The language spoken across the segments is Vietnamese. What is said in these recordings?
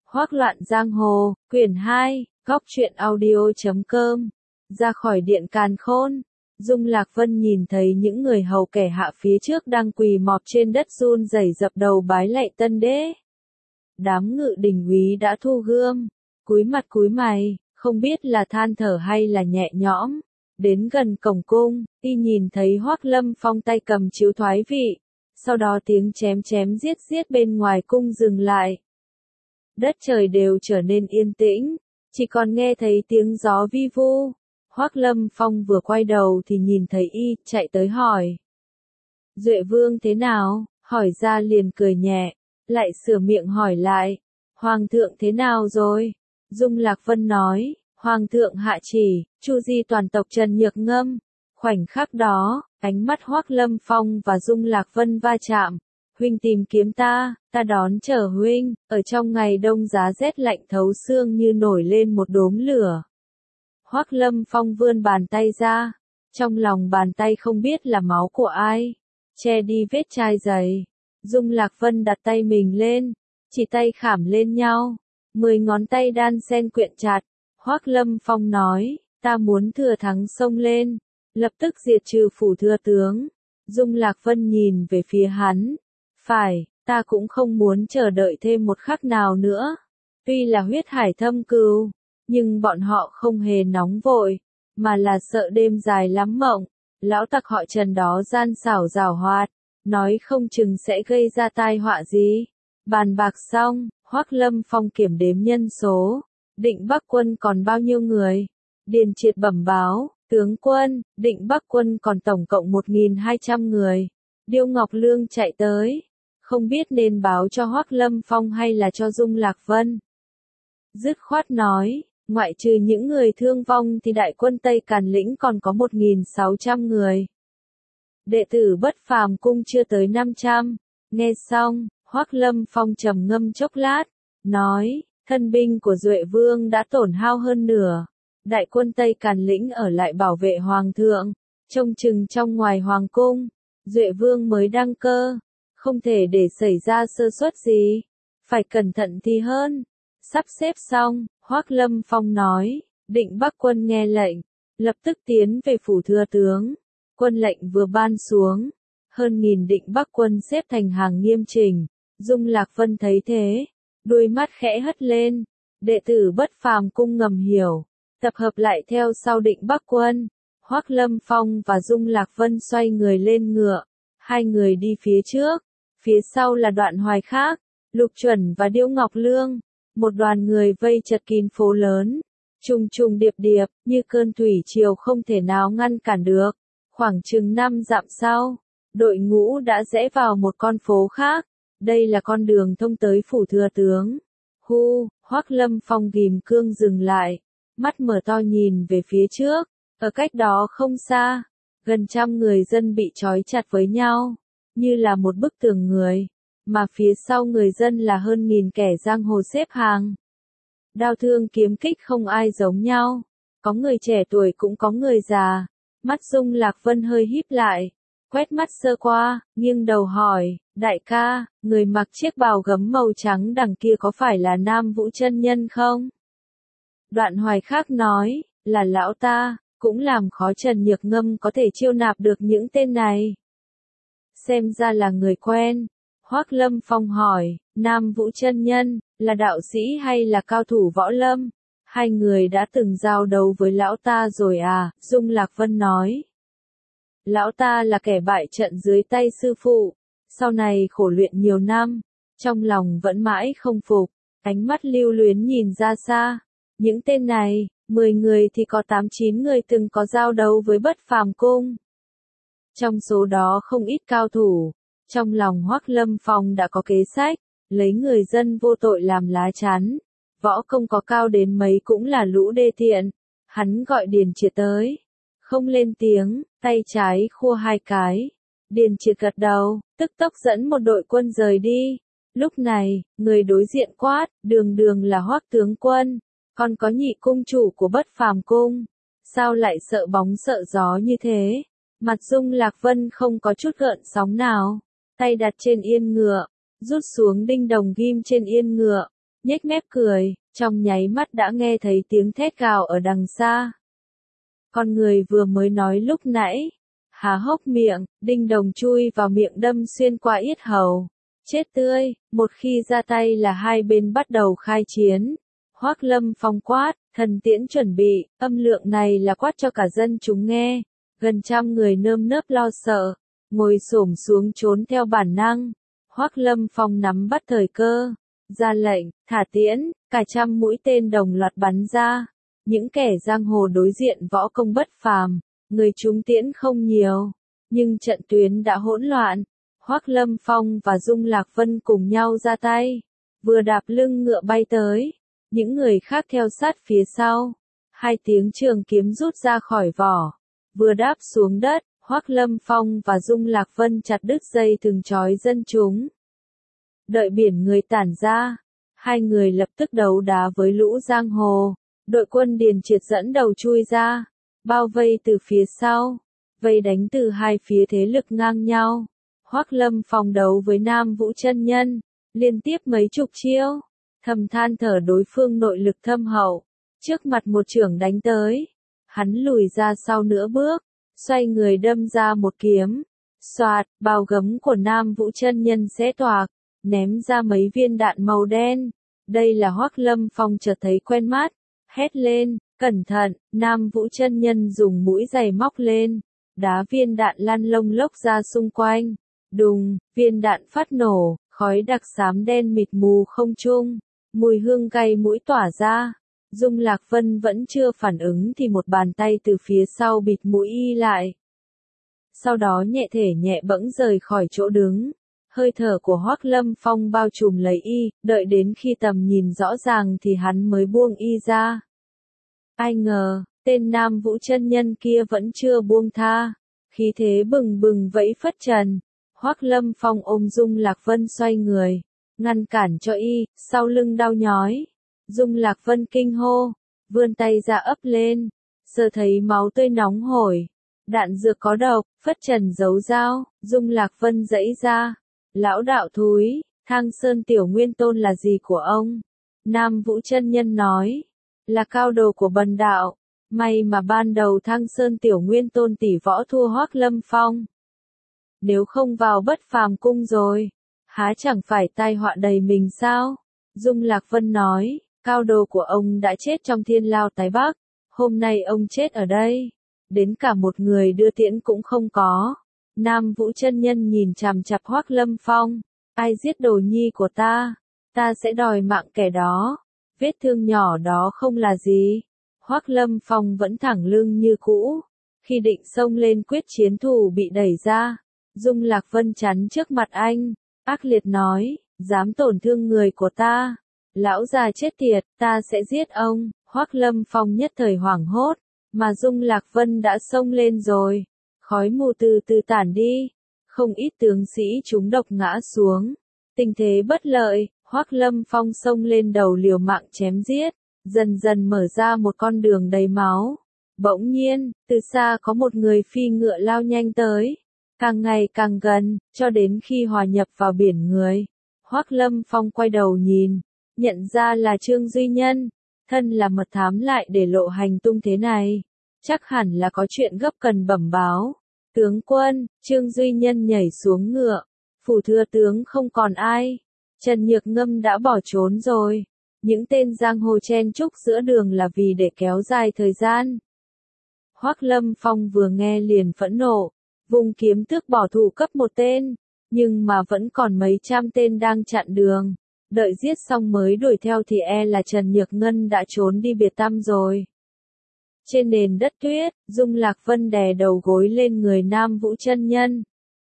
Hoác loạn giang hồ, quyển 2, góc truyện audio.com. Ra khỏi điện càn khôn, Dung Lạc Vân nhìn thấy những người hầu kẻ hạ phía trước đang quỳ mọp trên đất run rẩy dập đầu bái lạy tân đế. Đám ngự đình úy đã thu gươm, cúi mặt cúi mày, không biết là than thở hay là nhẹ nhõm. Đến gần cổng cung, y nhìn thấy Hoác Lâm Phong tay cầm chiếu thoái vị, sau đó tiếng chém chém giết giết bên ngoài cung dừng lại. Đất trời đều trở nên yên tĩnh, chỉ còn nghe thấy tiếng gió vi vu. Hoác Lâm Phong vừa quay đầu thì nhìn thấy y, chạy tới hỏi. Duệ Vương thế nào? Hỏi ra liền cười nhẹ, lại sửa miệng hỏi lại. Hoàng thượng thế nào rồi? Dung Lạc Vân nói, Hoàng thượng hạ chỉ, chu di toàn tộc Trần Nhược Ngâm. Khoảnh khắc đó, ánh mắt Hoác Lâm Phong và Dung Lạc Vân va chạm. Huynh tìm kiếm ta đón chờ huynh, ở trong ngày đông giá rét lạnh thấu xương như nổi lên một đốm lửa. Hoác Lâm Phong vươn bàn tay ra, trong lòng bàn tay không biết là máu của ai, che đi vết chai dày. Dung Lạc Vân đặt tay mình lên, chỉ tay khảm lên nhau, 10 ngón tay đan xen quyện chặt. Hoác Lâm Phong nói, ta muốn thừa thắng xông lên, lập tức diệt trừ phủ thừa tướng. Dung Lạc Vân nhìn về phía hắn, phải, ta cũng không muốn chờ đợi thêm một khắc nào nữa. Tuy là huyết hải thâm cừu, nhưng bọn họ không hề nóng vội, mà là sợ đêm dài lắm mộng. Lão tặc họ Trần đó gian xảo giảo hoạt, nói không chừng sẽ gây ra tai họa gì. Bàn bạc xong, Hoác Lâm Phong kiểm đếm nhân số, Định Bắc quân còn bao nhiêu người? Điền Triệt bẩm báo, tướng quân, Định Bắc quân còn tổng cộng 1.200 người. Điêu Ngọc Lương chạy tới, không biết nên báo cho Hoác Lâm Phong hay là cho Dung Lạc Vân. Dứt khoát nói, ngoại trừ những người thương vong thì đại quân Tây Càn Lĩnh còn có 1.600 người. Đệ tử Bất Phàm cung chưa tới 500. Nghe xong, Hoác Lâm Phong trầm ngâm chốc lát, nói, thân binh của Duệ Vương đã tổn hao hơn nửa. Đại quân Tây Càn Lĩnh ở lại bảo vệ Hoàng thượng, trông chừng trong ngoài Hoàng cung. Duệ Vương mới đăng cơ, không thể để xảy ra sơ suất gì, phải cẩn thận thì hơn. Sắp xếp xong, Hoác Lâm Phong nói, Định Bắc quân nghe lệnh, lập tức tiến về phủ thừa tướng. Quân lệnh vừa ban xuống, hơn 1000 Định Bắc quân xếp thành hàng nghiêm chỉnh. Dung Lạc Vân thấy thế, đôi mắt khẽ hất lên. Đệ tử Bất Phàm cung ngầm hiểu, tập hợp lại theo sau Định Bắc quân. Hoác Lâm Phong và Dung Lạc Vân xoay người lên ngựa, hai người đi phía trước, phía sau là Đoạn Hoài khác, Lục Chuẩn và Điêu Ngọc Lương. Một đoàn người vây chật kín phố lớn, trùng trùng điệp điệp, như cơn thủy triều không thể nào ngăn cản được. Khoảng chừng 5 dặm sau, đội ngũ đã rẽ vào một con phố khác. Đây là con đường thông tới phủ thừa tướng. Hoác Lâm Phong ghim cương dừng lại, mắt mở to nhìn về phía trước. Ở cách đó không xa, gần 100 người dân bị trói chặt với nhau, như là một bức tường người, mà phía sau người dân là hơn 1000 kẻ giang hồ xếp hàng. Đao thương kiếm kích không ai giống nhau, có người trẻ tuổi cũng có người già. Mắt Dung Lạc Vân hơi híp lại, quét mắt sơ qua, nghiêng đầu hỏi, đại ca, người mặc chiếc bào gấm màu trắng đằng kia có phải là Nam Vũ chân nhân không? Đoạn Hoài khác nói, là lão ta, cũng làm khó Trần Nhược Ngâm có thể chiêu nạp được những tên này. Xem ra là người quen. Hoác Lâm Phong hỏi, Nam Vũ chân nhân, là đạo sĩ hay là cao thủ võ lâm? Hai người đã từng giao đấu với lão ta rồi à? Dung Lạc Vân nói. Lão ta là kẻ bại trận dưới tay sư phụ, sau này khổ luyện nhiều năm, trong lòng vẫn mãi không phục, ánh mắt lưu luyến nhìn ra xa. Những tên này, 10 người thì có 8-9 người từng có giao đấu với Bất Phàm cung. Trong số đó không ít cao thủ. Trong lòng Hoác Lâm Phong đã có kế sách, lấy người dân vô tội làm lá chắn. Võ công có cao đến mấy cũng là lũ đê tiện. Hắn gọi Điền Triệt tới, không lên tiếng, tay trái khua 2 cái. Điền Triệt gật đầu, tức tốc dẫn một đội quân rời đi. Lúc này, người đối diện quát, đường đường là Hoác tướng quân, còn có nhị cung chủ của Bất Phàm cung, sao lại sợ bóng sợ gió như thế? Mặt Dung Lạc Vân không có chút gợn sóng nào, tay đặt trên yên ngựa, rút xuống đinh đồng ghim trên yên ngựa, nhếch mép cười, trong nháy mắt đã nghe thấy tiếng thét gào ở đằng xa. Con người vừa mới nói lúc nãy, há hốc miệng, đinh đồng chui vào miệng đâm xuyên qua yết hầu. Chết tươi, một khi ra tay là hai bên bắt đầu khai chiến. Hoắc Lâm Phong quát, thần tiễn chuẩn bị, âm lượng này là quát cho cả dân chúng nghe. Gần trăm người nơm nớp lo sợ, ngồi xổm xuống trốn theo bản năng. Hoắc Lâm Phong nắm bắt thời cơ, ra lệnh, thả tiễn, cả trăm mũi tên đồng loạt bắn ra. Những kẻ giang hồ đối diện võ công bất phàm, người trúng tiễn không nhiều, nhưng trận tuyến đã hỗn loạn. Hoắc Lâm Phong và Dung Lạc Vân cùng nhau ra tay, vừa đạp lưng ngựa bay tới, những người khác theo sát phía sau. Hai tiếng trường kiếm rút ra khỏi vỏ, vừa đáp xuống đất, Hoắc Lâm Phong và Dung Lạc Vân chặt đứt dây thừng trói dân chúng. Đợi biển người tản ra, hai người lập tức đấu đá với lũ giang hồ. Đội quân Điền Triệt dẫn đầu chui ra, bao vây từ phía sau, vây đánh từ hai phía thế lực ngang nhau. Hoắc Lâm Phong đấu với Nam Vũ chân nhân, liên tiếp mấy chục chiêu, thầm than thở đối phương nội lực thâm hậu. Trước mặt một chưởng đánh tới, hắn lùi ra sau nửa bước, xoay người đâm ra một kiếm. Xoạt, bao gấm của Nam Vũ chân nhân xé toạc, ném ra mấy viên đạn màu đen. Đây là Hoắc Lâm Phong chợt thấy quen mắt, hét lên, cẩn thận. Nam Vũ chân nhân dùng mũi giày móc lên, đá viên đạn lăn lông lốc ra xung quanh. Đùng, viên đạn phát nổ, khói đặc xám đen mịt mù không trung, mùi hương cay mũi tỏa ra. Dung Lạc Vân vẫn chưa phản ứng thì một bàn tay từ phía sau bịt mũi y lại. Sau đó nhẹ thể nhẹ bẫng rời khỏi chỗ đứng. Hơi thở của Hoắc Lâm Phong bao trùm lấy y, đợi đến khi tầm nhìn rõ ràng thì hắn mới buông y ra. Ai ngờ, tên Nam Vũ chân nhân kia vẫn chưa buông tha, khí thế bừng bừng vẫy phất trần. Hoắc Lâm Phong ôm Dung Lạc Vân xoay người, ngăn cản cho y, sau lưng đau nhói. Dung Lạc Vân kinh hô, vươn tay ra ấp lên, sờ thấy máu tươi nóng hổi. Đạn dược có độc, phất trần giấu dao, Dung Lạc Vân giãy ra. Lão đạo thúi, Thang Sơn Tiểu Nguyên Tôn là gì của ông? Nam Vũ chân nhân nói, là cao đồ của bần đạo. May mà ban đầu Thang Sơn Tiểu Nguyên Tôn tỷ võ thua Hoắc Lâm Phong. Nếu không vào Bất Phàm cung rồi, há chẳng phải tai họa đầy mình sao? Dung Lạc Vân nói, cao đồ của ông đã chết trong Thiên Lao Tái Bắc, hôm nay ông chết ở đây, đến cả một người đưa tiễn cũng không có. Nam Vũ chân nhân nhìn chằm chằm Hoắc Lâm Phong, ai giết đồ nhi của ta sẽ đòi mạng kẻ đó. Vết thương nhỏ đó không là gì. Hoắc Lâm Phong vẫn thẳng lưng như cũ, khi định xông lên quyết chiến thủ bị đẩy ra. Dung Lạc Vân chắn trước mặt anh, ác liệt nói, dám tổn thương người của ta, lão già chết tiệt, ta sẽ giết ông. Hoắc Lâm Phong nhất thời hoảng hốt, mà Dung Lạc Vân đã xông lên rồi. Khói mù từ từ tản đi, không ít tướng sĩ trúng độc ngã xuống. Tình thế bất lợi, Hoắc Lâm Phong xông lên đầu liều mạng chém giết, dần dần mở ra một con đường đầy máu. Bỗng nhiên, từ xa có một người phi ngựa lao nhanh tới, càng ngày càng gần, cho đến khi hòa nhập vào biển người. Hoắc Lâm Phong quay đầu nhìn, nhận ra là Trương Duy Nhân, thân là mật thám lại để lộ hành tung thế này. Chắc hẳn là có chuyện gấp cần bẩm báo. Tướng quân, Trương Duy Nhân nhảy xuống ngựa. Phủ thừa tướng không còn ai. Trần Nhược Ngâm đã bỏ trốn rồi. Những tên giang hồ chen chúc giữa đường là vì để kéo dài thời gian. Hoắc Lâm Phong vừa nghe liền phẫn nộ, vùng kiếm tước bỏ thủ cấp một tên, nhưng mà vẫn còn mấy trăm tên đang chặn đường. Đợi giết xong mới đuổi theo thì e là Trần Nhược Ngân đã trốn đi biệt tăm rồi. Trên nền đất tuyết, Dung Lạc Vân đè đầu gối lên người Nam Vũ chân nhân.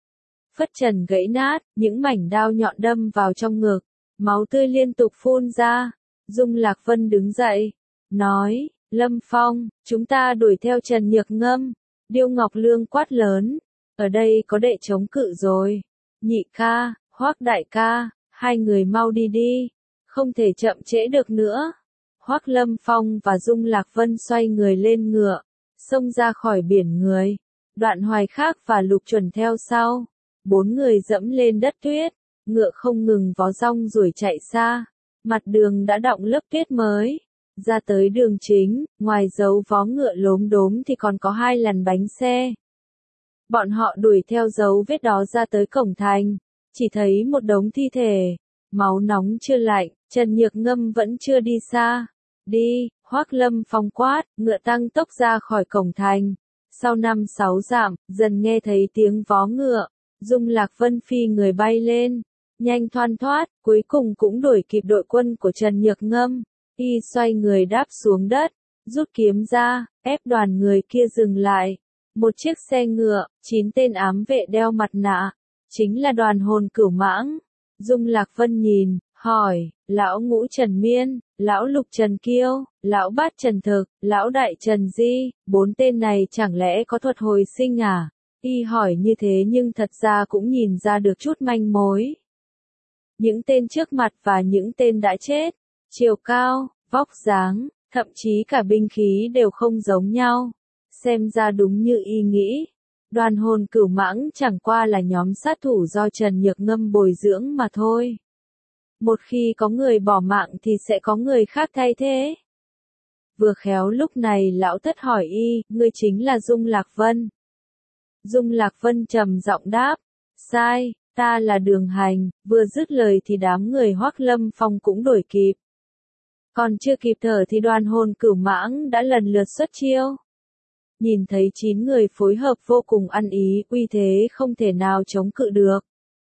Phất trần gãy nát, những mảnh đao nhọn đâm vào trong ngực, máu tươi liên tục phun ra. Dung Lạc Vân đứng dậy, nói, Lâm Phong, chúng ta đuổi theo Trần Nhược Ngâm. Điêu Ngọc Lương quát lớn, ở đây có đệ chống cự rồi. Nhị ca, Hoắc đại ca, hai người mau đi đi, không thể chậm trễ được nữa. Hoắc Lâm Phong và Dung Lạc Vân xoay người lên ngựa, xông ra khỏi biển người. Đoạn Hoài Khác và Lục Chuẩn theo sau. Bốn người dẫm lên đất tuyết, ngựa không ngừng vó rong ruổi chạy xa. mặt đường đã đọng lớp tuyết mới. Ra tới đường chính, ngoài dấu vó ngựa lốm đốm thì còn có 2 làn bánh xe. Bọn họ đuổi theo dấu vết đó ra tới cổng thành, chỉ thấy một đống thi thể, máu nóng chưa lạnh, Trần Nhược Ngâm vẫn chưa đi xa. Đi, Hoắc Lâm Phong quát, ngựa tăng tốc ra khỏi cổng thành. Sau 5-6 dặm, dần nghe thấy tiếng vó ngựa, Dung Lạc Vân phi người bay lên, nhanh thoăn thoát, cuối cùng cũng đuổi kịp đội quân của Trần Nhược Ngâm. Y xoay người đáp xuống đất, rút kiếm ra, ép đoàn người kia dừng lại. Một chiếc xe ngựa, 9 tên ám vệ đeo mặt nạ, chính là Đoàn Hồn Cửu Mãng. Dung Lạc Vân nhìn, hỏi, lão Ngũ Trần Miên, lão Lục Trần Kiêu, lão Bát Trần Thực, lão Đại Trần Di, 4 tên này chẳng lẽ có thuật hồi sinh à? Y hỏi như thế nhưng thật ra cũng nhìn ra được chút manh mối. Những tên trước mặt và những tên đã chết, chiều cao, vóc dáng, thậm chí cả binh khí đều không giống nhau. Xem ra đúng như y nghĩ. Đoàn Hồn Cửu Mãng chẳng qua là nhóm sát thủ do Trần Nhược Ngâm bồi dưỡng mà thôi. Một khi có người bỏ mạng thì sẽ có người khác thay thế. Vừa khéo lúc này lão thất hỏi y, ngươi chính là Dung Lạc Vân. Dung Lạc Vân trầm giọng đáp, sai, ta là Đường Hành. Vừa dứt lời thì đám người Hoắc Lâm Phong cũng đuổi kịp. Còn chưa kịp thở thì Đoàn Hồn Cửu Mãng đã lần lượt xuất chiêu. Nhìn thấy 9 người phối hợp vô cùng ăn ý, uy thế không thể nào chống cự được.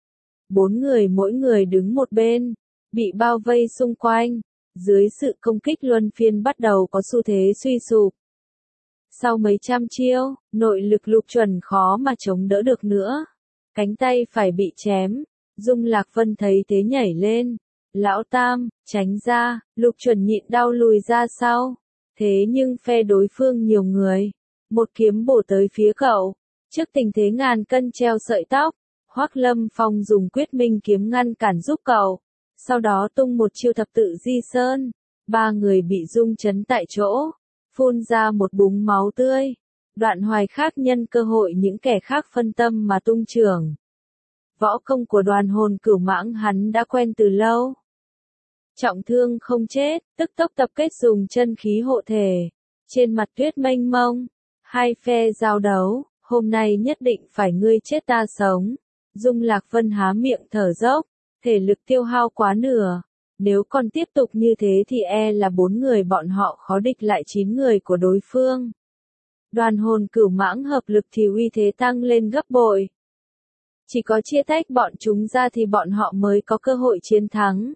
4 người mỗi người đứng một bên, bị bao vây xung quanh, dưới sự công kích luân phiên bắt đầu có xu thế suy sụp. Sau mấy trăm chiêu, nội lực Lục Chuẩn khó mà chống đỡ được nữa. Cánh tay phải bị chém, Dung Lạc Vân thấy thế nhảy lên. Lão Tam, tránh ra, Lục Chuẩn nhịn đau lùi ra sau. Thế nhưng phe đối phương nhiều người. Một kiếm bổ tới phía cậu. Trước tình thế ngàn cân treo sợi tóc, Hoắc Lâm Phong dùng quyết minh kiếm ngăn cản giúp cậu. Sau đó tung một chiêu thập tự di sơn. 3 người bị rung chấn tại chỗ. Phun ra một búng máu tươi. Đoạn Hoài khác nhân cơ hội những kẻ khác phân tâm mà tung chưởng. Võ công của Đoàn Hồn Cửu Mãng hắn đã quen từ lâu. Trọng thương không chết, tức tốc tập kết dùng chân khí hộ thể. Trên mặt tuyết mênh mông, 2 phe giao đấu, hôm nay nhất định phải ngươi chết ta sống. Dung Lạc Vân há miệng thở dốc, thể lực tiêu hao quá nửa. Nếu còn tiếp tục như thế thì là 4 người bọn họ khó địch lại 9 người của đối phương. Đoàn Hồn Cửu Mãng hợp lực thì uy thế tăng lên gấp bội. Chỉ có chia tách bọn chúng ra thì bọn họ mới có cơ hội chiến thắng.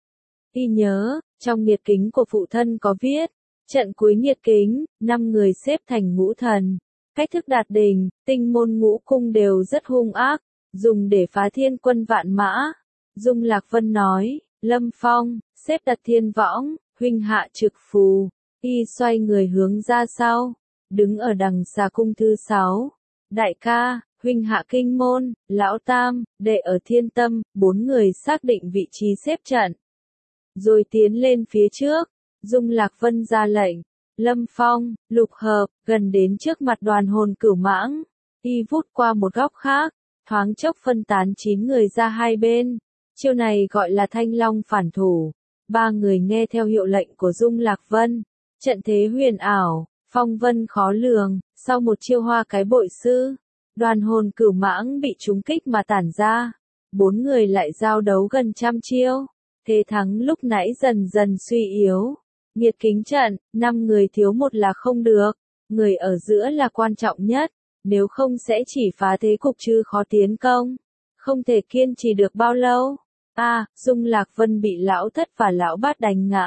Y nhớ, trong nghiệt kính của phụ thân có viết, trận cuối nghiệt kính, 5 người xếp thành ngũ thần. Cách thức đạt đỉnh, tinh môn ngũ cung đều rất hung ác, dùng để phá thiên quân vạn mã. Dung Lạc Vân nói, Lâm Phong, xếp đặt thiên võng, huynh hạ trực phù. Y xoay người hướng ra sau, đứng ở đằng xa cung thứ 6. Đại ca, huynh hạ kinh môn, lão Tam, đệ ở thiên tâm, 4 người xác định vị trí xếp trận. Rồi tiến lên phía trước, Dung Lạc Vân ra lệnh, Lâm Phong, Lục Hợp, gần đến trước mặt Đoàn Hồn Cửu Mãng. Y vút qua một góc khác, thoáng chốc phân tán 9 người ra hai bên. Chiêu này gọi là Thanh Long phản thủ. 3 người nghe theo hiệu lệnh của Dung Lạc Vân. Trận thế huyền ảo, phong vân khó lường, sau một chiêu hoa cái bội sư, Đoàn Hồn Cửu Mãng bị trúng kích mà tản ra. 4 người lại giao đấu gần trăm chiêu. Thế thắng lúc nãy dần dần suy yếu. Nghiệt kính trận, 5 người thiếu một là không được. Người ở giữa là quan trọng nhất. Nếu không sẽ chỉ phá thế cục chứ khó tiến công. Không thể kiên trì được bao lâu. Dung Lạc Vân bị lão thất và lão bát đánh ngã.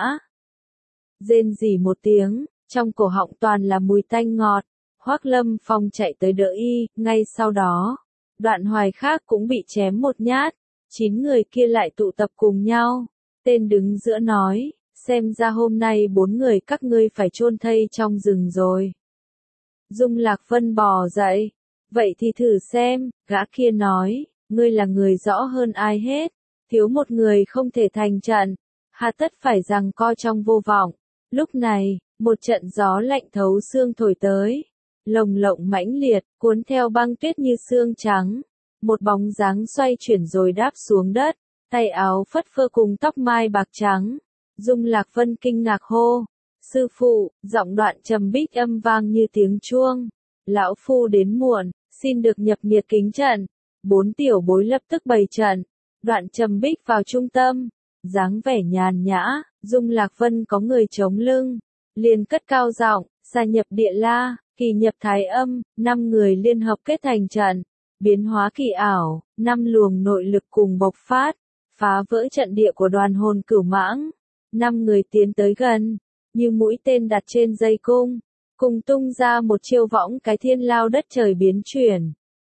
Rên rỉ một tiếng, trong cổ họng toàn là mùi tanh ngọt. Hoắc Lâm Phong chạy tới đỡ y, ngay sau đó. Đoạn Hoài khác cũng bị chém một nhát. 9 người kia lại tụ tập cùng nhau. Tên đứng giữa nói, xem ra hôm nay 4 người các ngươi phải chôn thây trong rừng rồi. Dung Lạc Vân bò dậy. Vậy thì thử xem, gã kia nói, ngươi là người rõ hơn ai hết. Thiếu một người không thể thành trận. Hà tất phải giằng co trong vô vọng. Lúc này, một trận gió lạnh thấu xương thổi tới. Lồng lộng mãnh liệt, cuốn theo băng tuyết như xương trắng. Một bóng dáng xoay chuyển rồi đáp xuống đất. tay áo phất phơ cùng tóc mai bạc trắng. Dung Lạc Vân kinh ngạc hô, sư phụ, giọng Đoạn Trầm Bích âm vang như tiếng chuông. Lão phu đến muộn, xin được nhập nghiệt kính trận. 4 tiểu bối lập tức bày trận. Đoạn Trầm Bích vào trung tâm, dáng vẻ nhàn nhã, Dung Lạc Vân có người chống lưng, liền cất cao giọng, gia nhập địa la, kỳ nhập thái âm, 5 người liên hợp kết thành trận, biến hóa kỳ ảo, 5 luồng nội lực cùng bộc phát, phá vỡ trận địa của đoàn hồn cửu mãng. 5 người tiến tới gần, như mũi tên đặt trên dây cung, cùng tung ra một chiêu võng cái thiên lao đất trời biến chuyển.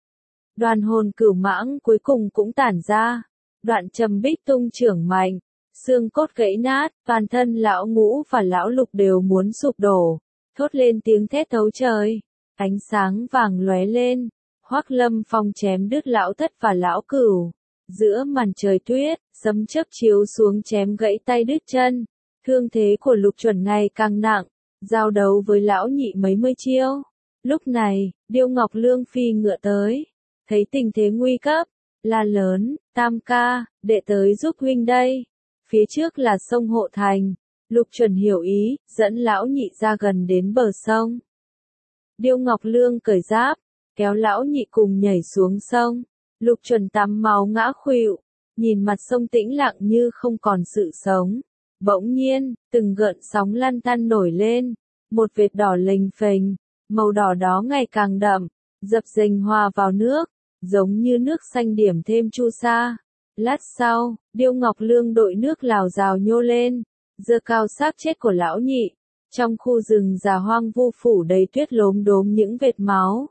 Đoàn hồn cửu mãng cuối cùng cũng tản ra, Đoạn Trầm Bích tung trưởng mạnh, xương cốt gãy nát, toàn thân lão ngũ và lão lục đều muốn sụp đổ, thốt lên tiếng thét thấu trời, ánh sáng vàng lóe lên, Hoắc Lâm Phong chém đứt lão thất và lão cửu, giữa màn trời tuyết, sấm chớp chiếu xuống chém gãy tay đứt chân, thương thế của Lục Chuẩn ngày càng nặng, giao đấu với lão nhị mấy mươi chiêu. Lúc này, Điêu Ngọc Lương phi ngựa tới, thấy tình thế nguy cấp, la lớn, Tam ca, đệ tới giúp huynh đây. Phía trước là sông Hộ Thành, Lục Chuẩn hiểu ý, dẫn lão nhị ra gần đến bờ sông. Điêu Ngọc Lương cởi giáp, kéo lão nhị cùng nhảy xuống sông. Lục Chuẩn tắm máu ngã khuỵu, nhìn mặt sông tĩnh lặng như không còn sự sống. Bỗng nhiên, từng gợn sóng lăn tăn nổi lên, một vệt đỏ lềnh phềnh, màu đỏ đó ngày càng đậm, dập dềnh hòa vào nước, giống như nước xanh điểm thêm chu sa. Lát sau, Điêu Ngọc Lương đội nước lào rào nhô lên, giơ cao xác chết của lão nhị. Trong khu rừng già hoang vu phủ đầy tuyết lốm đốm những vệt máu.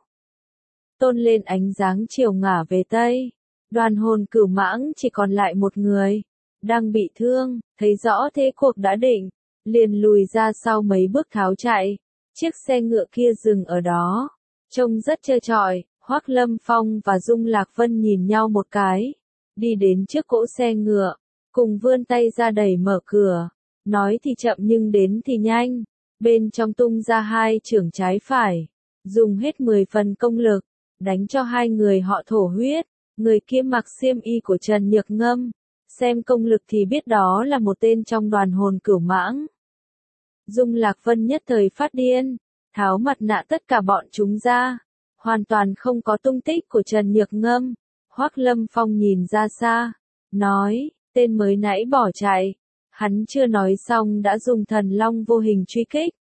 Tôn lên ánh dáng chiều ngả về tây. Đoàn hồn cửu mãng chỉ còn lại một người, đang bị thương, thấy rõ thế cuộc đã định, liền lùi ra sau mấy bước tháo chạy. Chiếc xe ngựa kia dừng ở đó, trông rất trơ trọi. Hoắc Lâm Phong và Dung Lạc Vân nhìn nhau một cái, đi đến trước cỗ xe ngựa, cùng vươn tay ra đẩy mở cửa, nói thì chậm nhưng đến thì nhanh, bên trong tung ra 2 chưởng trái phải, dùng hết 10 phần công lực, đánh cho 2 người họ thổ huyết, người kia mặc xiêm y của Trần Nhược Ngâm, xem công lực thì biết đó là một tên trong đoàn hồn cửu mãng. Dung Lạc Vân nhất thời phát điên, tháo mặt nạ tất cả bọn chúng ra, hoàn toàn không có tung tích của Trần Nhược Ngâm. Hoắc Lâm Phong nhìn ra xa, nói, tên mới nãy bỏ chạy. Hắn chưa nói xong đã dùng thần long vô hình truy kích.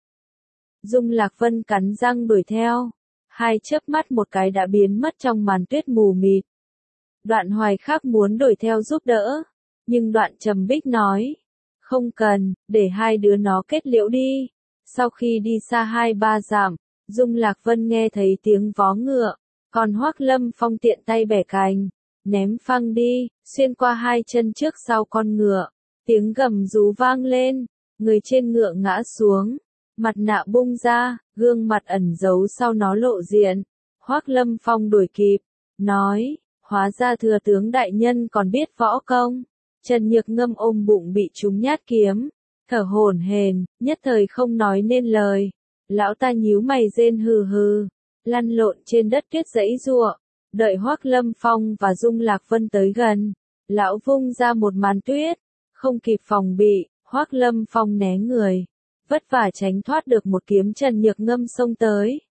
Dung Lạc Vân cắn răng đuổi theo, 2 chớp mắt một cái đã biến mất trong màn tuyết mù mịt. Đoạn Hoài Khắc muốn đuổi theo giúp đỡ, nhưng Đoạn Trầm Bích nói, không cần, để 2 đứa nó kết liễu đi. Sau khi đi xa 2-3 dặm, Dung Lạc Vân nghe thấy tiếng vó ngựa, còn Hoắc Lâm Phong tiện tay bẻ cành, ném phăng đi, xuyên qua 2 chân trước sau con ngựa. Tiếng gầm rú vang lên, người trên ngựa ngã xuống, mặt nạ bung ra, gương mặt ẩn giấu sau nó lộ diện. Hoắc Lâm Phong đuổi kịp, nói, hóa ra thừa tướng đại nhân còn biết võ công. Trần Nhược Ngâm ôm bụng bị trúng nhát kiếm, thở hổn hển, nhất thời không nói nên lời. Lão ta nhíu mày rên hừ hừ, lăn lộn trên đất tuyết giãy giụa. Đợi Hoắc Lâm Phong và Dung Lạc Vân tới gần, lão vung ra một màn tuyết, không kịp phòng bị, Hoắc Lâm Phong né người, vất vả tránh thoát được một kiếm Trần Nhược Ngâm xông tới.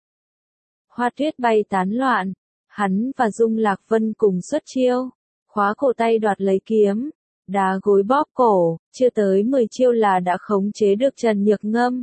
Hoa tuyết bay tán loạn, hắn và Dung Lạc Vân cùng xuất chiêu, khóa cổ tay đoạt lấy kiếm, đá gối bóp cổ, chưa tới 10 chiêu là đã khống chế được Trần Nhược Ngâm.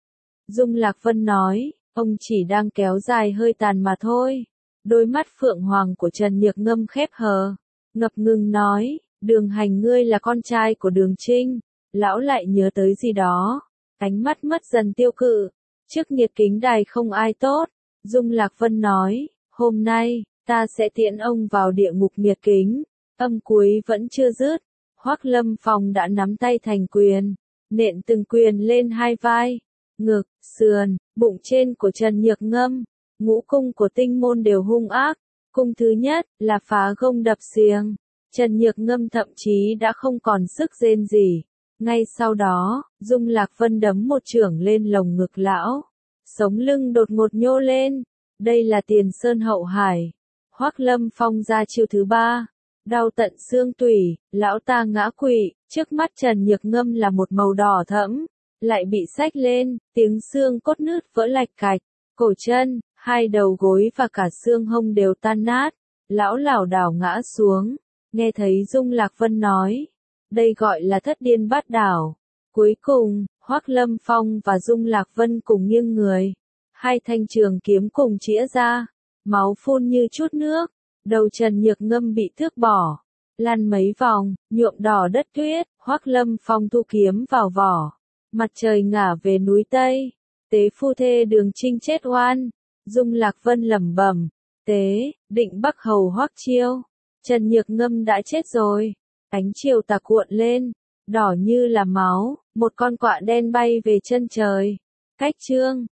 Dung Lạc Vân nói, ông chỉ đang kéo dài hơi tàn mà thôi. Đôi mắt phượng hoàng của Trần Nhược Ngâm khép hờ, ngập ngừng nói, Đường Hành ngươi là con trai của Đường Trinh. Lão lại nhớ tới gì đó, ánh mắt mất dần tiêu cự, trước nghiệt kính đài không ai tốt. Dung Lạc Vân nói, hôm nay, ta sẽ tiễn ông vào địa ngục nghiệt kính. Âm cuối vẫn chưa dứt, Hoắc Lâm Phong đã nắm tay thành quyền, nện từng quyền lên 2 vai, ngực, sườn, bụng trên của Trần Nhược Ngâm. Ngũ cung của tinh môn đều hung ác. Cung thứ nhất là phá gông đập xiềng. Trần Nhược Ngâm thậm chí đã không còn sức rên gì. Ngay sau đó, Dung Lạc Vân đấm một chưởng lên lồng ngực lão. Sống lưng đột ngột nhô lên. Đây là Tiền Sơn Hậu Hải. Hoắc Lâm Phong ra chiêu thứ 3. Đau tận xương tủy, lão ta ngã quỵ, trước mắt Trần Nhược Ngâm là một màu đỏ thẫm, lại bị xách lên, tiếng xương cốt nứt vỡ lạch cạch, cổ chân, hai đầu gối và cả xương hông đều tan nát, lão lảo đảo ngã xuống, nghe thấy Dung Lạc Vân nói, đây gọi là thất điên bát đảo. Cuối cùng, Hoắc Lâm Phong và Dung Lạc Vân cùng nghiêng người, hai thanh trường kiếm cùng chĩa ra, máu phun như chút nước, đầu Trần Nhược Ngâm bị thước bỏ, lăn mấy vòng, nhuộm đỏ đất tuyết, Hoắc Lâm Phong thu kiếm vào vỏ, mặt trời ngả về núi Tây, tế phu thê đường chinh chết oan, Dung Lạc Vân lẩm bẩm, tế, định Bắc hầu Hoắc Chiêu, Trần Nhược Ngâm đã chết rồi, ánh chiều tà cuộn lên, đỏ như là máu, một con quạ đen bay về chân trời, cách chương